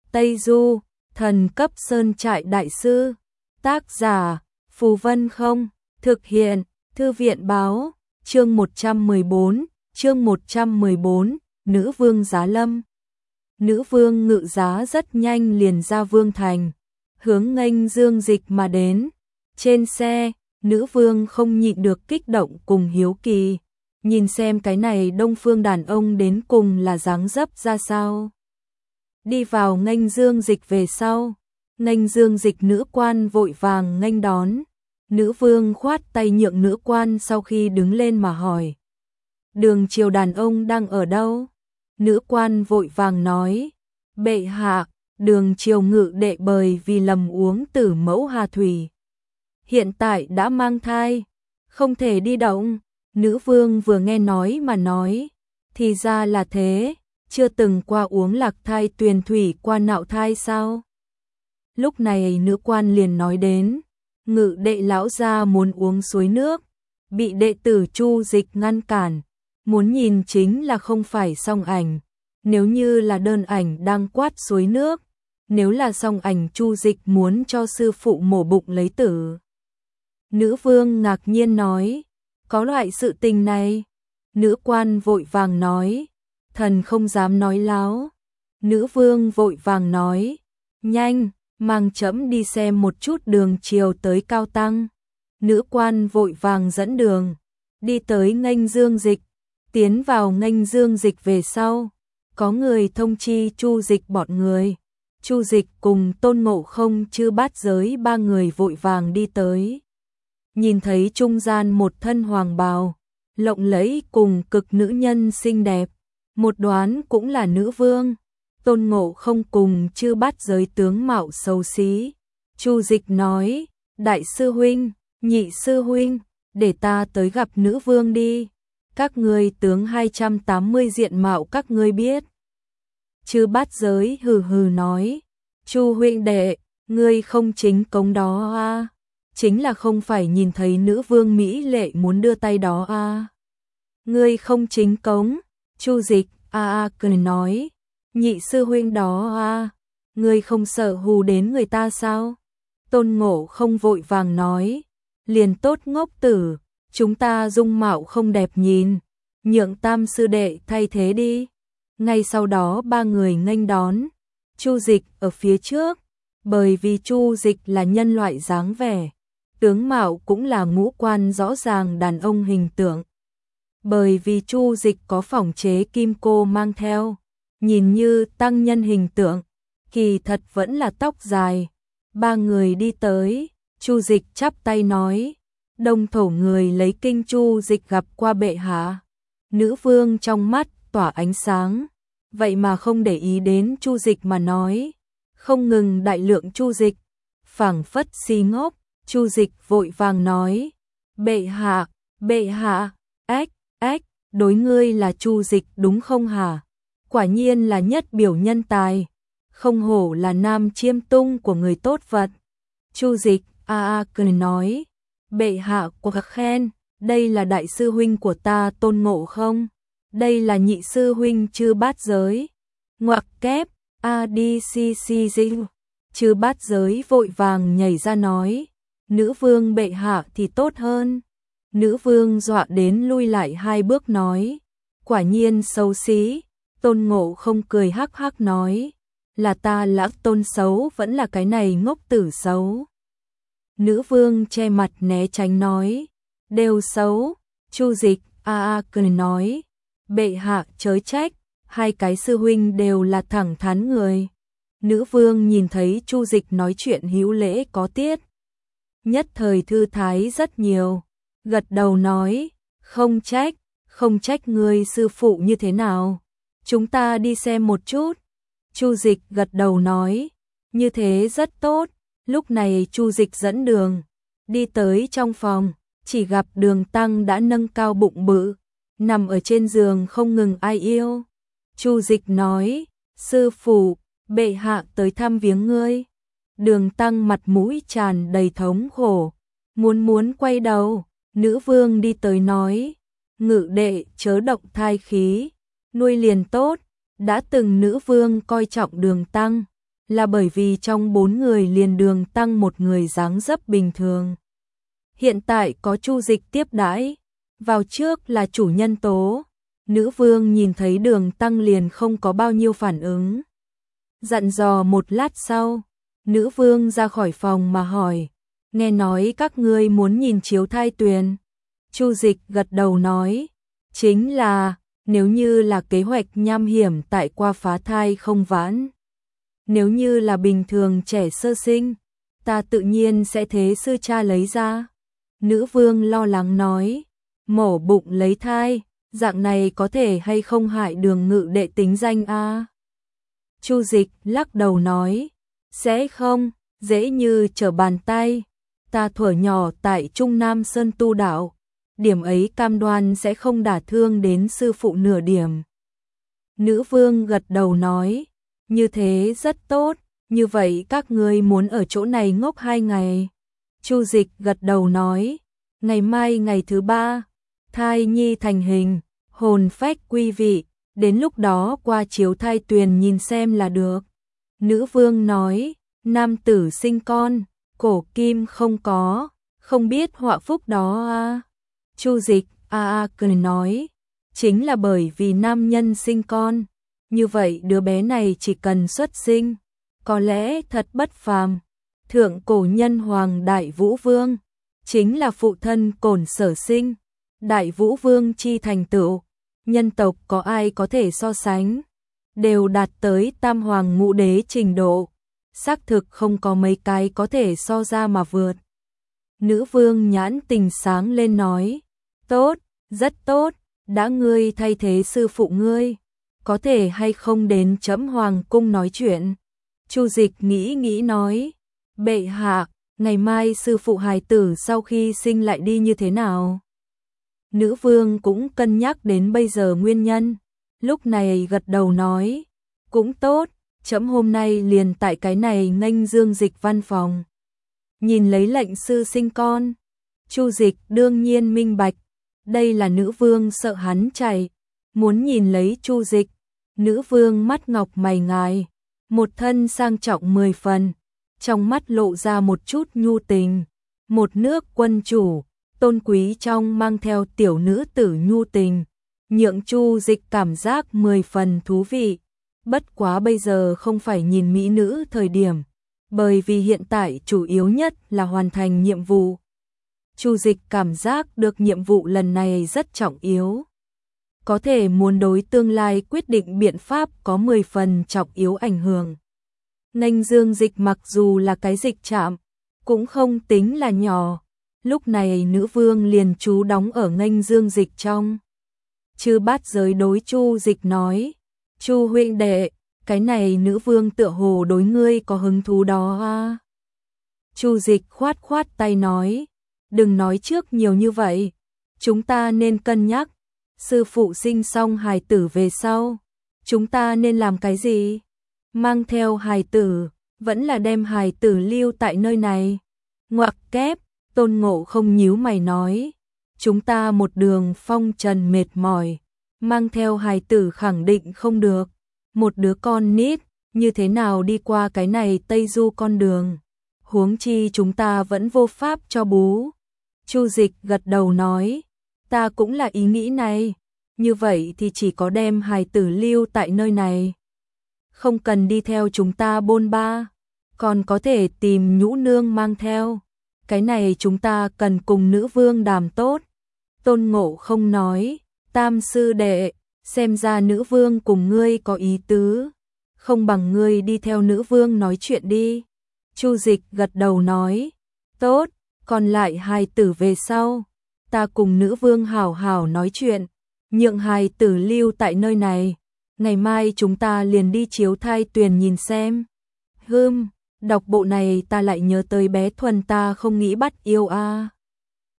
Tây Du, thần cấp sơn trại đại sư. Tác giả, Phù Vân Không, thực hiện, Thư viện báo, chương 114, Nữ vương giá lâm. Nữ vương ngự giá rất nhanh liền ra vương thành, hướng nghênh Dương Dịch mà đến. Trên xe, nữ vương không nhịn được kích động cùng hiếu kỳ, nhìn xem cái này đông phương đàn ông đến cùng là dáng dấp ra sao. Đi vào nghênh Dương Dịch về sau, nghênh Dương Dịch nữ quan vội vàng nghênh đón. Nữ vương khoát tay nhượng nữ quan sau khi đứng lên mà hỏi: Đường triều đàn ông đang ở đâu? Nữ quan vội vàng nói: Bệ hạ, đường triều ngự đệ bởi vì lầm uống tử mẫu hà thủy, hiện tại đã mang thai, không thể đi động. Nữ vương vừa nghe nói mà nói: Thì ra là thế, chưa từng qua uống lạc thai tuyền thủy qua nạo thai sao? Lúc này nữ quan liền nói đến: Ngự đệ lão gia muốn uống suối nước, bị đệ tử Chu Dịch ngăn cản, muốn nhìn chính là không phải song ảnh, nếu như là đơn ảnh đang quát suối nước, nếu là song ảnh Chu Dịch muốn cho sư phụ mổ bụng lấy tử. Nữ vương ngạc nhiên nói: Có loại sự tình này? Nữ quan vội vàng nói: Thần không dám nói láo. Nữ vương vội vàng nói: Nhanh, mang trẫm đi xem một chút đường triều tới cao tăng. Nữ quan vội vàng dẫn đường, đi tới nghênh Dương Dịch. Tiến vào nghênh Dương Dịch về sau, có người thông chi Chu Dịch bọn người. Chu Dịch cùng Tôn Ngộ Không Chư Bát Giới ba người vội vàng đi tới. Nhìn thấy trung gian một thân hoàng bào, lộng lẫy cùng cực nữ nhân xinh đẹp, một đoán cũng là nữ vương. Tôn Ngộ Không cùng Chư Bát Giới tướng mạo xấu xí. Chu Dịch nói: Đại sư huynh, nhị sư huynh, để ta tới gặp nữ vương đi. Các ngươi tướng 280 diện mạo các ngươi biết. Chư Bát Giới hừ hừ nói: Chu huynh đệ, ngươi không chính cống đó a? Chính là không phải nhìn thấy nữ vương mỹ lệ muốn đưa tay đó a? Ngươi không chính cống. Chu Dịch cười nói: Nhị sư huynh đó a, ngươi không sợ hù đến người ta sao? Tôn Ngộ Không vội vàng nói: Liền tốt ngốc tử, chúng ta dung mạo không đẹp nhìn, nhượng tam sư đệ thay thế đi. Ngay sau đó ba người nghênh đón. Chu Dịch ở phía trước, bởi vì Chu Dịch là nhân loại dáng vẻ, tướng mạo cũng là ngũ quan rõ ràng đàn ông hình tượng. Bởi vì Chu Dịch có phỏng chế kim cô mang theo, nhìn như tăng nhân hình tượng, kỳ thật vẫn là tóc dài. Ba người đi tới, Chu Dịch chắp tay nói: Đông thổ người lấy kinh Chu Dịch gặp qua bệ hạ. Nữ vương trong mắt tỏa ánh sáng, vậy mà không để ý đến Chu Dịch mà nói, không ngừng đại lượng Chu Dịch, phảng phất si ngốc. Chu Dịch vội vàng nói: Bệ hạ, ách, đối ngươi là Chu Dịch đúng không hả? Quả nhiên là nhất biểu nhân tài, không hổ là nam chiêm tung của người tốt vật. Chu Dịch cười nói: Bệ hạ của các khen, đây là đại sư huynh của ta Tôn Ngộ Không, đây là nhị sư huynh Chư Bát Giới. Ngoặc kép ADCCG. Chư Bát Giới vội vàng nhảy ra nói: Nữ vương bệ hạ thì tốt hơn. Nữ vương dọa đến lui lại 2 bước nói: Quả nhiên xấu xí. Tôn Ngộ Không cười hắc hắc nói: Là ta Lão Tôn xấu vẫn là cái này ngốc tử xấu? Nữ vương che mặt né tránh nói: Đều xấu. Chu Dịch cười nói: Bệ hạ chớ trách, 2 cái sư huynh đều là thẳng thắn người. Nữ vương nhìn thấy Chu Dịch nói chuyện hữu lễ có tiết, nhất thời thư thái rất nhiều, gật đầu nói: Không trách người sư phụ như thế nào, chúng ta đi xem một chút. Chu Dịch gật đầu nói: Như thế rất tốt. Lúc này Chu Dịch dẫn đường, đi tới trong phòng, chỉ gặp Đường Tăng đã nâng cao bụng bự, nằm ở trên giường không ngừng ai yêu. Chu Dịch nói: Sư phụ, bệ hạ tới thăm viếng ngươi. Đường Tăng mặt mũi tràn đầy thống khổ, muốn quay đầu. Nữ vương đi tới nói: Ngự đệ chớ động thai khí, nuôi liền tốt. Đã từng nữ vương coi trọng Đường Tăng, là bởi vì trong 4 người liền Đường Tăng một người dáng dấp bình thường. Hiện tại có Chu Dịch tiếp đãi, vào trước là chủ nhân tố. Nữ vương nhìn thấy Đường Tăng liền không có bao nhiêu phản ứng. Dặn dò một lát sau, nữ vương ra khỏi phòng mà hỏi, nghe nói các ngươi muốn nhìn chiếu thai tuyền. Chu Dịch gật đầu nói, chính là, nếu như là kế hoạch nham hiểm tại qua phá thai không vãn. Nếu như là bình thường trẻ sơ sinh, ta tự nhiên sẽ thế sư cha lấy ra. Nữ vương lo lắng nói, mổ bụng lấy thai, dạng này có thể hay không hại Đường Ngự đệ tính danh a? Chu Dịch lắc đầu nói, sẽ không, dễ như trở bàn tay. Ta thuở nhỏ tại Trung Nam Sơn tu đạo, điểm ấy cam đoan sẽ không đả thương đến sư phụ nửa điểm. Nữ vương gật đầu nói, như thế rất tốt, như vậy các ngươi muốn ở chỗ này ngốc 2 ngày. Chu Dịch gật đầu nói, ngày mai ngày thứ 3, thai nhi thành hình, hồn phách quy vị, đến lúc đó qua chiếu thai tuyền nhìn xem là được. Nữ vương nói, nam tử sinh con, cổ kim không có, không biết họa phúc đó a. Chu Dịch cười nói, chính là bởi vì nam nhân sinh con, như vậy đứa bé này chỉ cần xuất sinh, có lẽ thật bất phàm. Thượng cổ nhân hoàng Đại Vũ Vương, chính là phụ thân Cổn Sở sinh, Đại Vũ Vương chi thành tựu, nhân tộc có ai có thể so sánh, đều đạt tới tam hoàng ngũ đế trình độ, xác thực không có mấy cái có thể so ra mà vượt. Nữ vương nhãn tình sáng lên nói, tốt, rất tốt, đã ngươi thay thế sư phụ ngươi, có thể hay không đến Trẫm hoàng cung nói chuyện. Chu Dịch nghĩ nghĩ nói, bệ hạ, ngày mai sư phụ hài tử sau khi sinh lại đi như thế nào? Nữ vương cũng cân nhắc đến bây giờ nguyên nhân, lúc này gật đầu nói, cũng tốt, Trẫm hôm nay liền tại cái này nghênh Dương Dịch văn phòng. Nhìn lấy lệnh sư sinh con, Chu Dịch đương nhiên minh bạch, đây là nữ vương sợ hắn chạy, muốn nhìn lấy Chu Dịch. Nữ vương mắt ngọc mày ngài, một thân sang trọng 10 phần, trong mắt lộ ra một chút nhu tình, một nước quân chủ, tôn quý trong mang theo tiểu nữ tử nhu tình, nhượng Chu Dịch cảm giác 10 phần thú vị. Bất quá bây giờ không phải nhìn mỹ nữ thời điểm, bởi vì hiện tại chủ yếu nhất là hoàn thành nhiệm vụ. Chu Dịch cảm giác được nhiệm vụ lần này rất trọng yếu, có thể muốn đối tương lai quyết định biện pháp có 10 phần trọng yếu ảnh hưởng. Nghênh Dương Dịch mặc dù là cái dịch trạm, cũng không tính là nhỏ. Lúc này nữ vương liền trú đóng ở Nghênh Dương Dịch trong. Chư Bát Giới đối Chu Dịch nói, Chu huynh đệ, cái này nữ vương tựa hồ đối ngươi có hứng thú đó a. Chu Dịch khoát khoát tay nói, đừng nói trước nhiều như vậy, chúng ta nên cân nhắc, sư phụ sinh xong hài tử về sau, chúng ta nên làm cái gì? Mang theo hài tử, vẫn là đem hài tử lưu tại nơi này? Ngoặc kép, Tôn Ngộ Không nhíu mày nói, chúng ta một đường phong trần mệt mỏi, mang theo hài tử khẳng định không được, một đứa con nít, như thế nào đi qua cái này Tây Du con đường, huống chi chúng ta vẫn vô pháp cho bú. Chu Dịch gật đầu nói, ta cũng là ý nghĩ này, như vậy thì chỉ có đem hài tử lưu tại nơi này, không cần đi theo chúng ta bôn ba, còn có thể tìm nhũ nương mang theo, cái này chúng ta cần cùng nữ vương đàm tốt. Tôn Ngộ Không nói, Tam sư đệ, xem ra nữ vương cùng ngươi có ý tứ, không bằng ngươi đi theo nữ vương nói chuyện đi. Chu Dịch gật đầu nói, tốt, còn lại hài tử về sau, ta cùng nữ vương hảo hảo nói chuyện, nhượng hài tử lưu tại nơi này, ngày mai chúng ta liền đi chiếu thai tuyền nhìn xem. Đọc bộ này ta lại nhớ tới bé Thuần ta không nghĩ bắt yêu a.